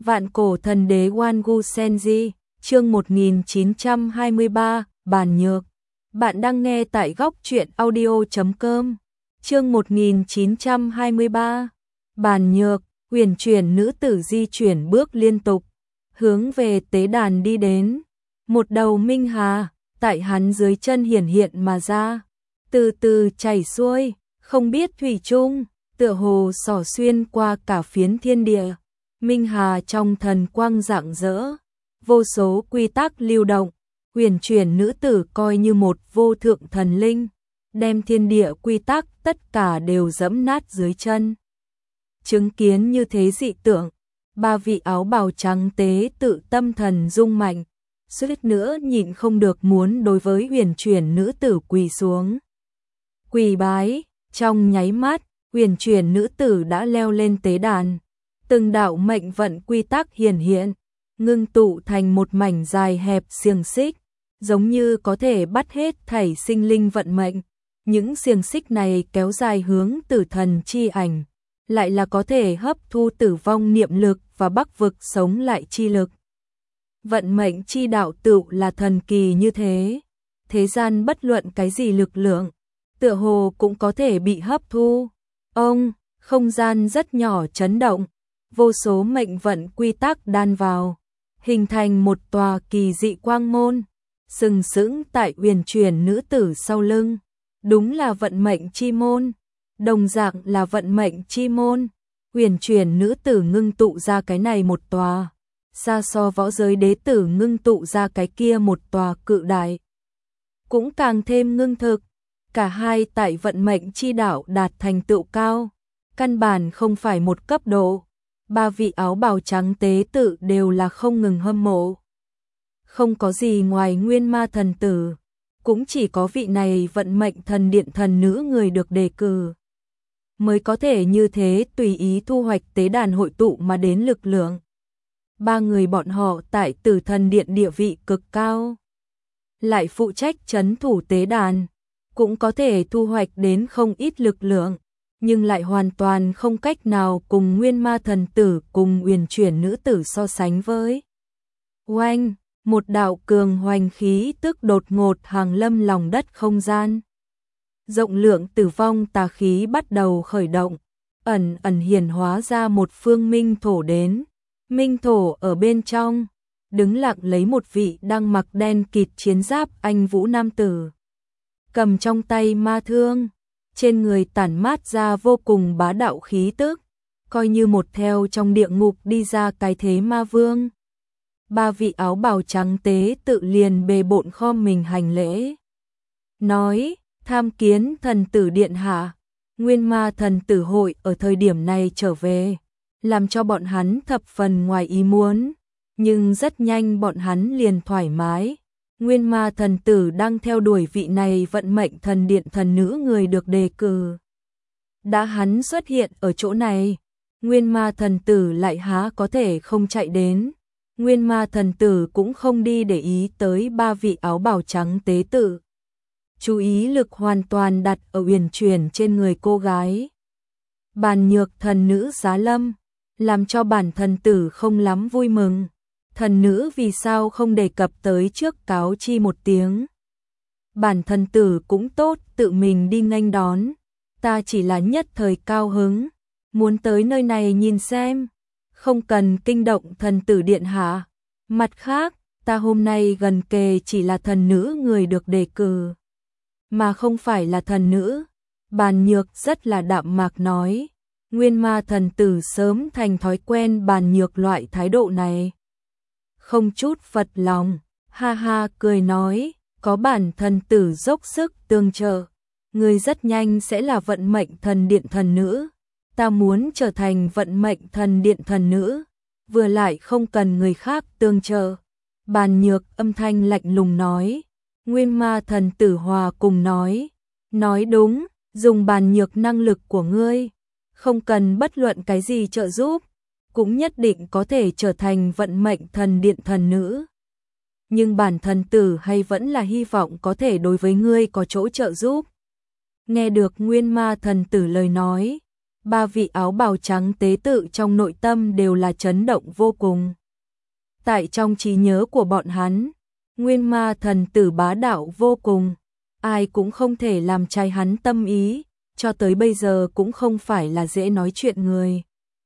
Vạn cổ thần đế Wangu Senji, chương 1923, bàn nhược. Bạn đang nghe tại góc truyện audio.com. Chương 1923, bàn nhược. Huyền chuyển nữ tử di chuyển bước liên tục, hướng về tế đàn đi đến. Một đầu minh hà, tại hắn dưới chân hiển hiện mà ra, từ từ chảy xuôi, không biết thủy chung, tựa hồ xỏ xuyên qua cả phiến thiên địa. Minh hà trong thần quang rạng rỡ, vô số quy tắc lưu động, huyền chuyển nữ tử coi như một vô thượng thần linh, đem thiên địa quy tắc tất cả đều dẫm nát dưới chân. Chứng kiến như thế dị tượng, ba vị áo bào trắng tế tự tâm thần rung mạnh, suýt nữa nhịn không được muốn đối với huyền chuyển nữ tử quỳ xuống. Quỳ bái, trong nháy mắt, huyền chuyển nữ tử đã leo lên tế đàn. Từng đạo mệnh vận quy tắc hiển hiện, ngưng tụ thành một mảnh dài hẹp xiềng xích, giống như có thể bắt hết thảy sinh linh vận mệnh. Những xiềng xích này kéo dài hướng tử thần chi ảnh, lại là có thể hấp thu tử vong niệm lực và bắc vực sống lại chi lực. Vận mệnh chi đạo tựu là thần kỳ như thế, thế gian bất luận cái gì lực lượng, tựa hồ cũng có thể bị hấp thu. Không gian rất nhỏ chấn động, vô số mệnh vận quy tắc đan vào, hình thành một tòa kỳ dị quang môn, sừng sững tại huyền chuyển nữ tử sau lưng. Đúng là vận mệnh chi môn, đồng dạng là vận mệnh chi môn. Huyền chuyển nữ tử ngưng tụ ra cái này một tòa, xa so võ giới đế tử ngưng tụ ra cái kia một tòa cự đại, cũng càng thêm ngưng thực. Cả hai tại vận mệnh chi đạo đạt thành tựu cao, căn bản không phải một cấp độ. Ba vị áo bào trắng tế tự đều là không ngừng hâm mộ. Không có gì ngoài Nguyên Ma thần tử, cũng chỉ có vị này vận mệnh thần điện thần nữ người được đề cử, mới có thể như thế tùy ý thu hoạch tế đàn hội tụ mà đến lực lượng. Ba người bọn họ tại Tử Thần Điện địa vị cực cao, lại phụ trách trấn thủ tế đàn, cũng có thể thu hoạch đến không ít lực lượng, nhưng lại hoàn toàn không cách nào cùng Nguyên Ma thần tử cùng huyền chuyển nữ tử so sánh với. Oanh, một đạo cường hoành khí tức đột ngột hàng lâm lòng đất không gian. Rộng lượng tử vong tà khí bắt đầu khởi động, ẩn ẩn hiển hóa ra một phương minh thổ đến. Minh thổ ở bên trong, đứng lặng lấy một vị đang mặc đen kịt chiến giáp anh vũ nam tử, cầm trong tay ma thương, trên người tản mát ra vô cùng bá đạo khí tức, coi như một theo trong địa ngục đi ra cái thế ma vương. Ba vị áo bào trắng tế tự liền bề bộn khom mình hành lễ, nói: tham kiến thần tử điện hạ. Nguyên Ma thần tử hội ở thời điểm này trở về, làm cho bọn hắn thập phần ngoài ý muốn, nhưng rất nhanh bọn hắn liền thoải mái. Nguyên Ma thần tử đang theo đuổi vị này vận mệnh thần điện thần nữ người được đề cử. Đã hắn xuất hiện ở chỗ này, Nguyên Ma thần tử lại há có thể không chạy đến. Nguyên Ma thần tử cũng không đi để ý tới ba vị áo bào trắng tế tự, chú ý lực hoàn toàn đặt ở huyền chuyển trên người cô gái. Bàn nhược thần nữ giá lâm, làm cho bản thần tử không lắm vui mừng. Thần nữ vì sao không đề cập tới trước cáo chi một tiếng. Bản thần tử cũng tốt tự mình đi nghênh đón, ta chỉ là nhất thời cao hứng, muốn tới nơi này nhìn xem, không cần kinh động thần tử điện hạ. Mặt khác, ta hôm nay gần kề chỉ là thần nữ người được đề cử, mà không phải là thần nữ. Bàn nhược rất là đạm mạc nói. Nguyên Ma thần tử sớm thành thói quen bàn nhược loại thái độ này, không chút phật lòng, ha ha cười nói: có bản thần tử dốc sức tương trợ, người rất nhanh sẽ là vận mệnh thần điện thần nữ. Ta muốn trở thành vận mệnh thần điện thần nữ, vừa lại không cần người khác tương trợ. Bàn nhược âm thanh lạnh lùng nói. Nguyên Ma thần tử hòa cùng nói đúng, dùng bàn nhược năng lực của ngươi, không cần bất luận cái gì trợ giúp, cũng nhất định có thể trở thành vận mệnh thần điện thần nữ. Nhưng bản thần tử hay vẫn là hy vọng có thể đối với ngươi có chỗ trợ giúp. Nghe được Nguyên Ma thần tử lời nói, Ba vị áo bào trắng tế tự trong nội tâm đều là chấn động vô cùng. Tại trong trí nhớ của bọn hắn, Nguyên Ma thần tử bá đạo vô cùng, ai cũng không thể làm trái hắn tâm ý, cho tới bây giờ cũng không phải là dễ nói chuyện người.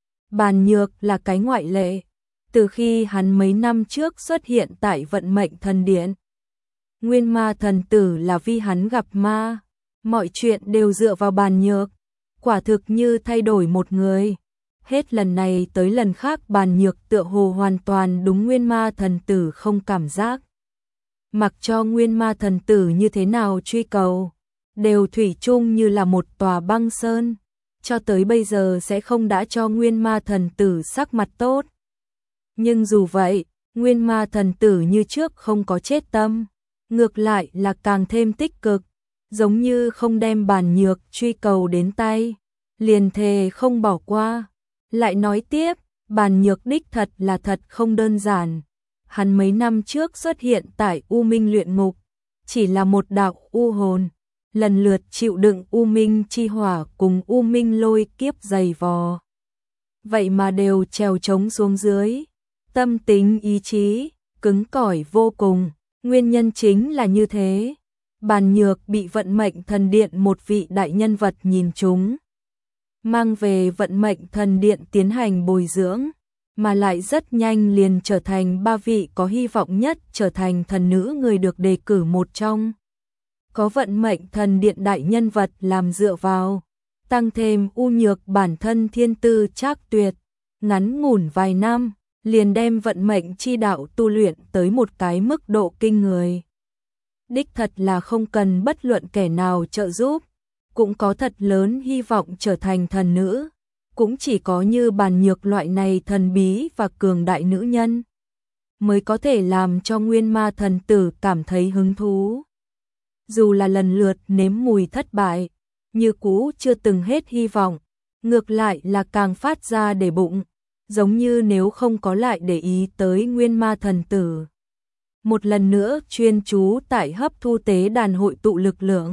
Bàn Nhược là cái ngoại lệ, từ khi hắn mấy năm trước xuất hiện tại Vận Mệnh Thần Điện. Nguyên Ma thần tử là vì hắn gặp ma, mọi chuyện đều dựa vào Bàn Nhược, quả thực như thay đổi một người. Hết lần này tới lần khác Bàn Nhược tựa hồ hoàn toàn đúng Nguyên Ma thần tử không cảm giác. Mặc cho Nguyên Ma thần tử như thế nào truy cầu, đều thủy chung như là một tòa băng sơn, cho tới bây giờ sẽ không đã cho Nguyên Ma thần tử sắc mặt tốt. Nhưng dù vậy, Nguyên Ma thần tử như trước không có chết tâm, ngược lại là càng thêm tích cực, giống như không đem Bàn Nhược truy cầu đến tay, liền thề không bỏ qua. Lại nói tiếp, Bàn Nhược đích thật là thật không đơn giản. Hắn mấy năm trước xuất hiện tại U Minh luyện ngục, chỉ là một đạo u hồn, lần lượt chịu đựng U Minh chi hỏa cùng U Minh lôi kiếp dày vò. Vậy mà đều trèo trống xuống dưới, tâm tính ý chí, cứng cỏi vô cùng, nguyên nhân chính là như thế. Bàn Nhược bị Vận Mệnh Thần Điện một vị đại nhân vật nhìn trúng, mang về Vận Mệnh Thần Điện tiến hành bồi dưỡng, mà lại rất nhanh liền trở thành ba vị có hy vọng nhất trở thành thần nữ người được đề cử một trong. Có Vận Mệnh Thần Điện đại nhân vật làm dựa vào, tăng thêm U Nhược bản thân thiên tư trác tuyệt, ngắn ngủn vài năm, liền đem vận mệnh chi đạo tu luyện tới một cái mức độ kinh người. Đích thật là không cần bất luận kẻ nào trợ giúp, cũng có thật lớn hy vọng trở thành thần nữ, cũng chỉ có như Bàn Nhược loại này thần bí và cường đại nữ nhân, mới có thể làm cho Nguyên Ma thần tử cảm thấy hứng thú. Dù là lần lượt nếm mùi thất bại, như cũ chưa từng hết hy vọng, ngược lại là càng phát ra để bụng, giống như nếu không có lại để ý tới Nguyên Ma thần tử. Một lần nữa chuyên chú tại hấp thu tế đàn hội tụ lực lượng.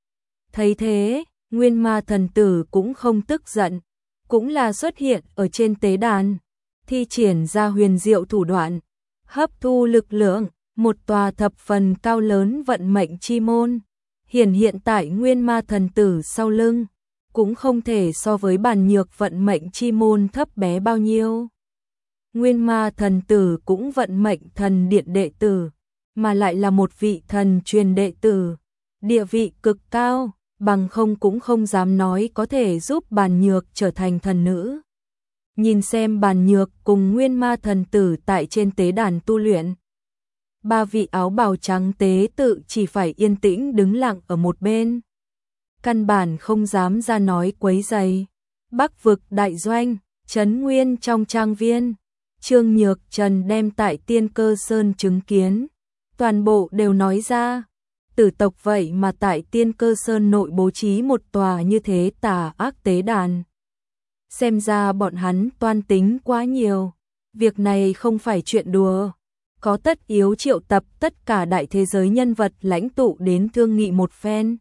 Thấy thế, Nguyên Ma thần tử cũng không tức giận, cũng là xuất hiện ở trên tế đàn, thi triển ra huyền diệu thủ đoạn, hấp thu lực lượng, một tòa thập phần cao lớn vận mệnh chi môn, hiện tại Nguyên Ma thần tử sau lưng, cũng không thể so với Bàn Nhược vận mệnh chi môn thấp bé bao nhiêu. Nguyên Ma thần tử cũng vận mệnh thần điện đệ tử, mà lại là một vị thần truyền đệ tử, địa vị cực cao, bằng không cũng không dám nói có thể giúp Bàn Nhược trở thành thần nữ. Nhìn xem Bàn Nhược cùng Nguyên Ma thần tử tại trên tế đàn tu luyện, ba vị áo bào trắng tế tự chỉ phải yên tĩnh đứng lặng ở một bên, căn bản không dám ra nói quấy rầy. Bắc vực đại doanh, Trấn Nguyên trong trang viên, Trương Nhược Trần đem tại Tiên Cơ Sơn chứng kiến, toàn bộ đều nói ra. Tử tộc vậy mà tại Tiên Cơ Sơn nội bố trí một tòa như thế tà ác tế đàn. Xem ra bọn hắn toan tính quá nhiều, việc này không phải chuyện đùa, có tất yếu triệu tập tất cả đại thế giới nhân vật lãnh tụ đến thương nghị một phen.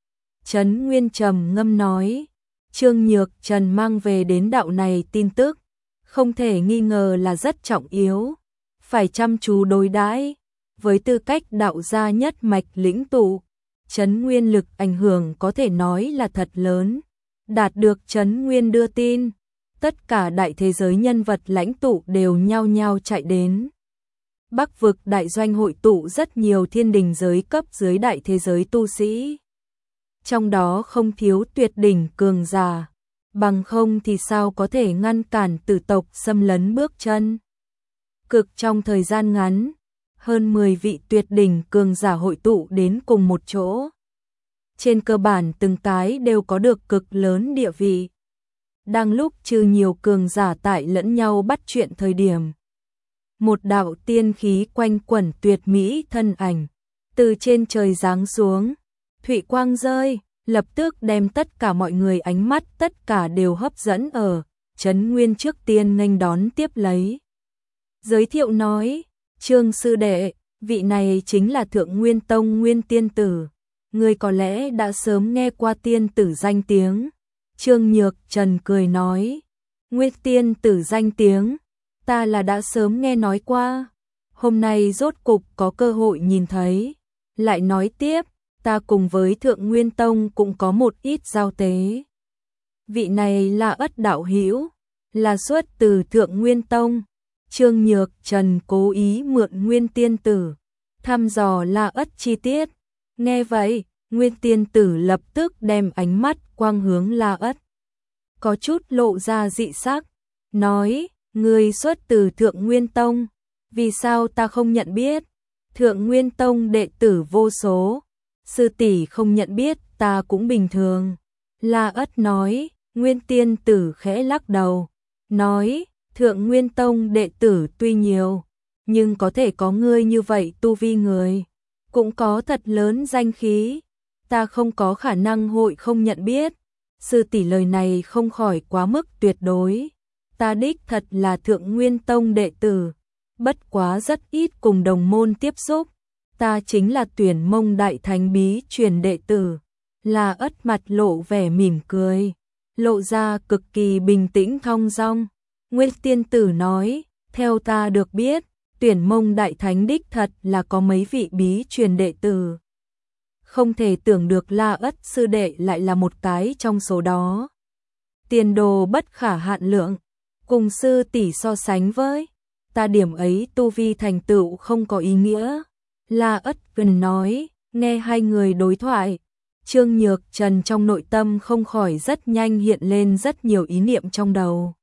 Trấn Nguyên trầm ngâm nói, Trương Nhược Trần mang về đến đạo này tin tức, không thể nghi ngờ là rất trọng yếu, phải chăm chú đối đãi. Với tư cách đạo gia nhất mạch lĩnh tụ, Trấn Nguyên lực ảnh hưởng có thể nói là thật lớn. Đạt được Trấn Nguyên đưa tin, tất cả đại thế giới nhân vật lãnh tụ đều nhao nhao chạy đến. Bắc vực đại doanh hội tụ rất nhiều thiên đình giới cấp dưới đại thế giới tu sĩ. Trong đó không thiếu tuyệt đỉnh cường giả, bằng không thì sao có thể ngăn cản tử tộc xâm lấn bước chân. Cực trong thời gian ngắn, hơn 10 vị tuyệt đỉnh cường giả hội tụ đến cùng một chỗ. Trên cơ bản từng cái đều có được cực lớn địa vị. Đang lúc trừ nhiều cường giả tại lẫn nhau bắt chuyện thời điểm, một đạo tiên khí quanh quẩn tuyệt mỹ thân ảnh từ trên trời giáng xuống, thủy quang rơi, lập tức đem tất cả mọi người ánh mắt tất cả đều hấp dẫn ở Trấn Nguyên trước tiên nghênh đón tiếp lấy. Giới thiệu nói, Trương sư đệ, vị này chính là Thượng Nguyên Tông Nguyên tiên tử, người có lẽ đã sớm nghe qua tiên tử danh tiếng, Trương Nhược Trần cười nói, Nguyên tiên tử danh tiếng, ta là đã sớm nghe nói qua, hôm nay rốt cục có cơ hội nhìn thấy. Lại nói tiếp, ta cùng với Thượng Nguyên Tông cũng có một ít giao tế. Vị này là Ất đạo hữu, là xuất từ Thượng Nguyên Tông. Trương Nhược Trần cố ý mượn Nguyên tiên tử, thăm dò La Ất chi tiết. Nghe vậy, Nguyên tiên tử lập tức đem ánh mắt quang hướng La Ất, có chút lộ ra dị sắc, nói, người xuất từ Thượng Nguyên Tông, vì sao ta không nhận biết? Thượng Nguyên Tông đệ tử vô số, sư tỷ không nhận biết ta cũng bình thường. La Ất nói, Nguyên tiên tử khẽ lắc đầu, nói, Thượng Nguyên Tông đệ tử tuy nhiều, nhưng có thể có ngươi như vậy tu vi người, cũng có thật lớn danh khí, ta không có khả năng hội không nhận biết. Sư tỷ lời này không khỏi quá mức tuyệt đối, ta đích thật là Thượng Nguyên Tông đệ tử, bất quá rất ít cùng đồng môn tiếp xúc, ta chính là Tuyển Mông Đại Thánh bí truyền đệ tử. La Ất mặt lộ vẻ mỉm cười, lộ ra cực kỳ bình tĩnh thong dong. Nguyên tiên tử nói, theo ta được biết, Tuyển Mông Đại Thánh đích thật là có mấy vị bí truyền đệ tử. Không thể tưởng được La Ất sư đệ lại là một cái trong số đó. Tiền đồ bất khả hạn lượng, cùng sư tỷ so sánh với, ta điểm ấy tu vi thành tựu không có ý nghĩa. La Ất gần nói, nghe hai người đối thoại, Trương Nhược Trần trong nội tâm không khỏi rất nhanh hiện lên rất nhiều ý niệm trong đầu.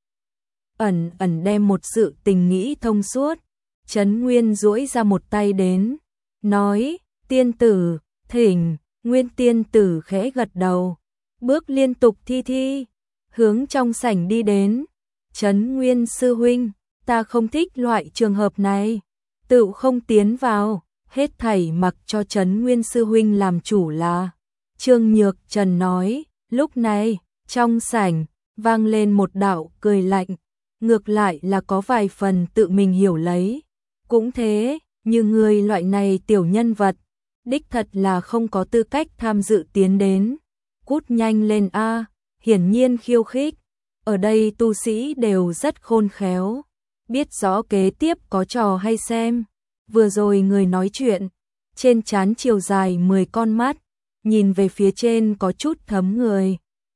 Ẩn ẩn đem một sự tình nghĩ thông suốt, Trấn Nguyên duỗi ra một tay đến, nói, tiên tử, thỉnh. Nguyên tiên tử khẽ gật đầu, bước liên tục thi, hướng trong sảnh đi đến. Trấn Nguyên sư huynh, ta không thích loại trường hợp này, tự không tiến vào, hết thảy mặc cho Trấn Nguyên sư huynh làm chủ là. Trương Nhược Trần nói, lúc này, trong sảnh, vang lên một đạo cười lạnh, ngược lại là có vài phần tự mình hiểu lấy. Cũng thế, như người loại này tiểu nhân vật, đích thật là không có tư cách tham dự tiến đến. Cút nhanh lên a, hiển nhiên khiêu khích. Ở đây tu sĩ đều rất khôn khéo, biết rõ kế tiếp có trò hay xem. Vừa rồi người nói chuyện, trên trán chiều dài 10 con mắt, nhìn về phía trên có chút thấm người.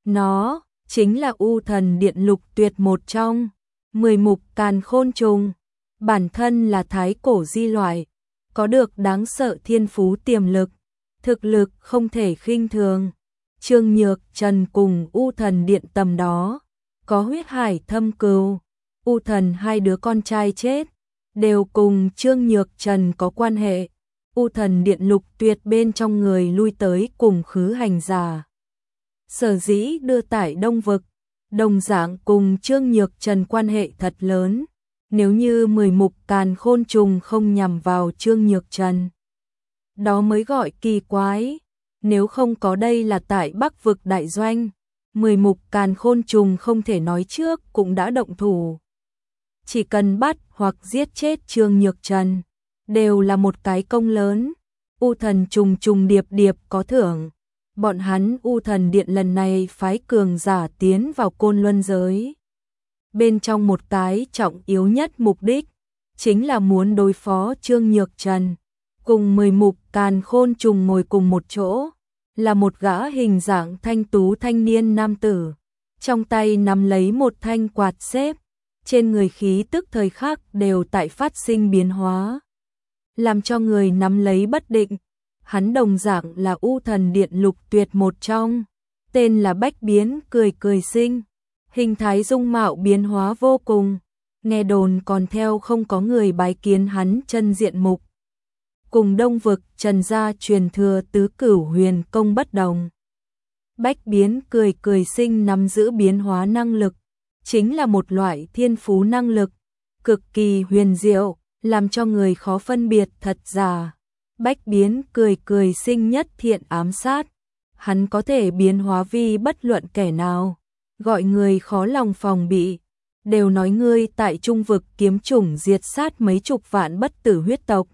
Nó chính là U Thần Điện Lục Tuyệt một trong 10 mục càn khôn trùng, bản thân là thái cổ di loại, có được đáng sợ thiên phú tiềm lực, thực lực không thể khinh thường. Trương Nhược Trần cùng U Thần Điện tầm đó, có huyết hải thâm cừu, U Thần hai đứa con trai chết, đều cùng Trương Nhược Trần có quan hệ. U Thần Điện Lục Tuyệt bên trong người lui tới cùng khứ hành giả. Sở dĩ đưa tải Đông Vực, đồng dạng cùng Trương Nhược Trần quan hệ thật lớn. Nếu như 10 mục càn khôn trùng không nhằm vào Trương Nhược Trần, đó mới gọi kỳ quái. Nếu không có đây là tại Bắc Vực đại doanh, 10 mục càn khôn trùng không thể nói trước cũng đã động thủ. Chỉ cần bắt hoặc giết chết Trương Nhược Trần, đều là một cái công lớn. U Thần trùng trùng điệp điệp có thưởng. Bọn hắn U Thần Điện lần này phái cường giả tiến vào Côn Luân giới. Bên trong một cái trọng yếu nhất mục đích, chính là muốn đối phó Trương Nhược Trần. Cùng 10 mục càn khôn trùng ngồi cùng một chỗ, là một gã hình dạng thanh tú thanh niên nam tử, trong tay nắm lấy một thanh quạt xếp, trên người khí tức thời khắc đều tại phát sinh biến hóa, làm cho người nắm lấy bất định. Hắn đồng dạng là U Thần Điện Lục Tuyệt một trong, tên là Bách Biến cười cười sinh, hình thái dung mạo biến hóa vô cùng, nghe đồn còn theo không có người bái kiến hắn chân diện mục. Cùng Đông Vực Trần gia truyền thừa tứ cửu huyền công bất đồng. Bách Biến cười cười sinh nắm giữ biến hóa năng lực, chính là một loại thiên phú năng lực, cực kỳ huyền diệu, làm cho người khó phân biệt thật giả. Bách Biến cười cười sinh nhất thiện ám sát, hắn có thể biến hóa vi bất luận kẻ nào, gọi người khó lòng phòng bị. Đều nói ngươi tại Trung Vực kiếm chủng diệt sát mấy chục vạn bất tử huyết tộc.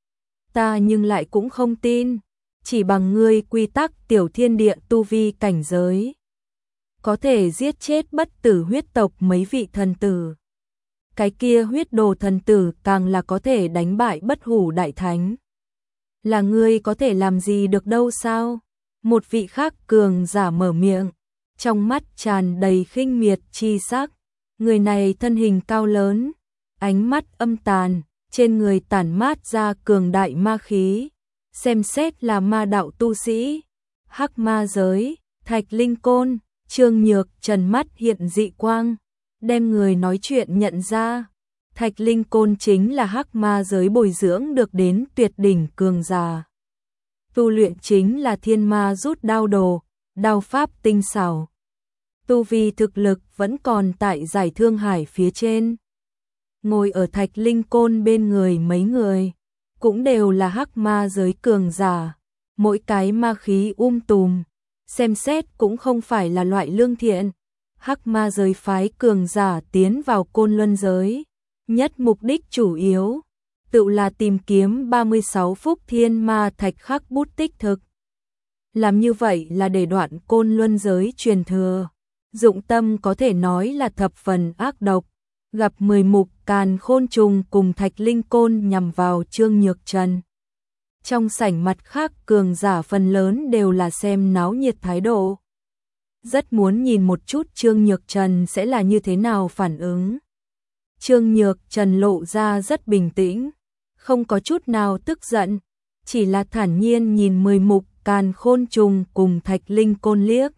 Ta nhưng lại cũng không tin, chỉ bằng ngươi quy tắc tiểu thiên địa tu vi cảnh giới. có thể giết chết bất tử huyết tộc mấy vị thần tử. Cái kia huyết đồ thần tử càng là có thể đánh bại bất hủ đại thánh. Là ngươi có thể làm gì được đâu sao? Một vị khác cường giả mở miệng, trong mắt tràn đầy khinh miệt chi sắc. Người này thân hình cao lớn, ánh mắt âm tàn, trên người tản mát ra cường đại ma khí, xem xét là ma đạo tu sĩ. Hắc ma giới, Thạch Linh Côn, Trương Nhược Trần mắt hiện dị quang, đem người nói chuyện nhận ra. Thạch Linh Côn chính là hắc ma giới bồi dưỡng được đến tuyệt đỉnh cường giả. Tu luyện chính là thiên ma rút đao đồ, đao pháp tinh xảo. Tu vi thực lực vẫn còn tại giải thương hải phía trên. Ngồi ở Thạch Linh Côn bên người mấy người, cũng đều là hắc ma giới cường giả. Mỗi cái ma khí tùm, xem xét cũng không phải là loại lương thiện. Hắc ma giới phái cường giả tiến vào Côn Luân giới, nhất mục đích chủ yếu tự là tìm kiếm 36 phúc thiên ma thạch khắc bút tích thực. Làm như vậy là để đoạn Côn Luân giới truyền thừa. Dụng tâm có thể nói là thập phần ác độc. Gặp 10 mục càn khôn trùng cùng Thạch Linh Côn nhằm vào Trương Nhược Trần. Trong sảnh mặt khác cường giả phần lớn đều là xem náo nhiệt thái độ. Rất muốn nhìn một chút Trương Nhược Trần sẽ là như thế nào phản ứng. Trương Nhược Trần lộ ra rất bình tĩnh, không có chút nào tức giận, chỉ là thản nhiên nhìn 10 mục càn khôn trùng cùng Thạch Linh Côn liếc.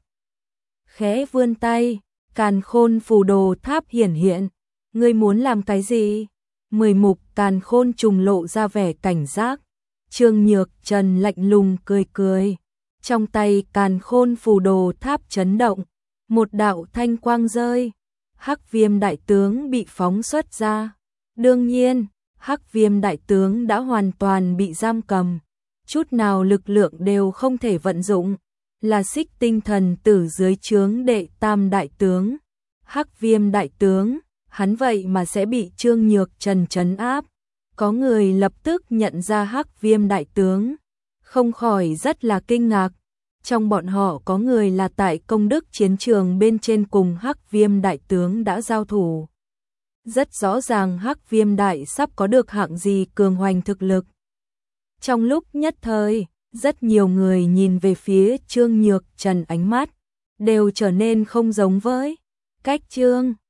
Khẽ vươn tay, càn khôn phù đồ tháp hiển hiện. Ngươi muốn làm cái gì? 10 mục càn khôn trùng lộ ra vẻ cảnh giác. Trương Nhược Trần lạnh lùng cười cười. Trong tay càn khôn phù đồ tháp chấn động. Một đạo thanh quang rơi. Hắc Viêm đại tướng bị phóng xuất ra. Đương nhiên, Hắc Viêm đại tướng đã hoàn toàn bị giam cầm. Chút nào lực lượng đều không thể vận dụng. Là Xích Tinh thần tử dưới trướng đệ tam đại tướng. Hắc Viêm đại tướng, hắn vậy mà sẽ bị Trương Nhược Trần trấn áp. Có người lập tức nhận ra Hắc Viêm đại tướng, không khỏi rất là kinh ngạc. Trong bọn họ có người là tại công đức chiến trường bên trên cùng Hắc Viêm đại tướng đã giao thủ. Rất rõ ràng Hắc Viêm đại sắp có được hạng gì cường hoành thực lực. Trong lúc nhất thời, rất nhiều người nhìn về phía Trương Nhược Trần, ánh mắt đều trở nên không giống với cách Trương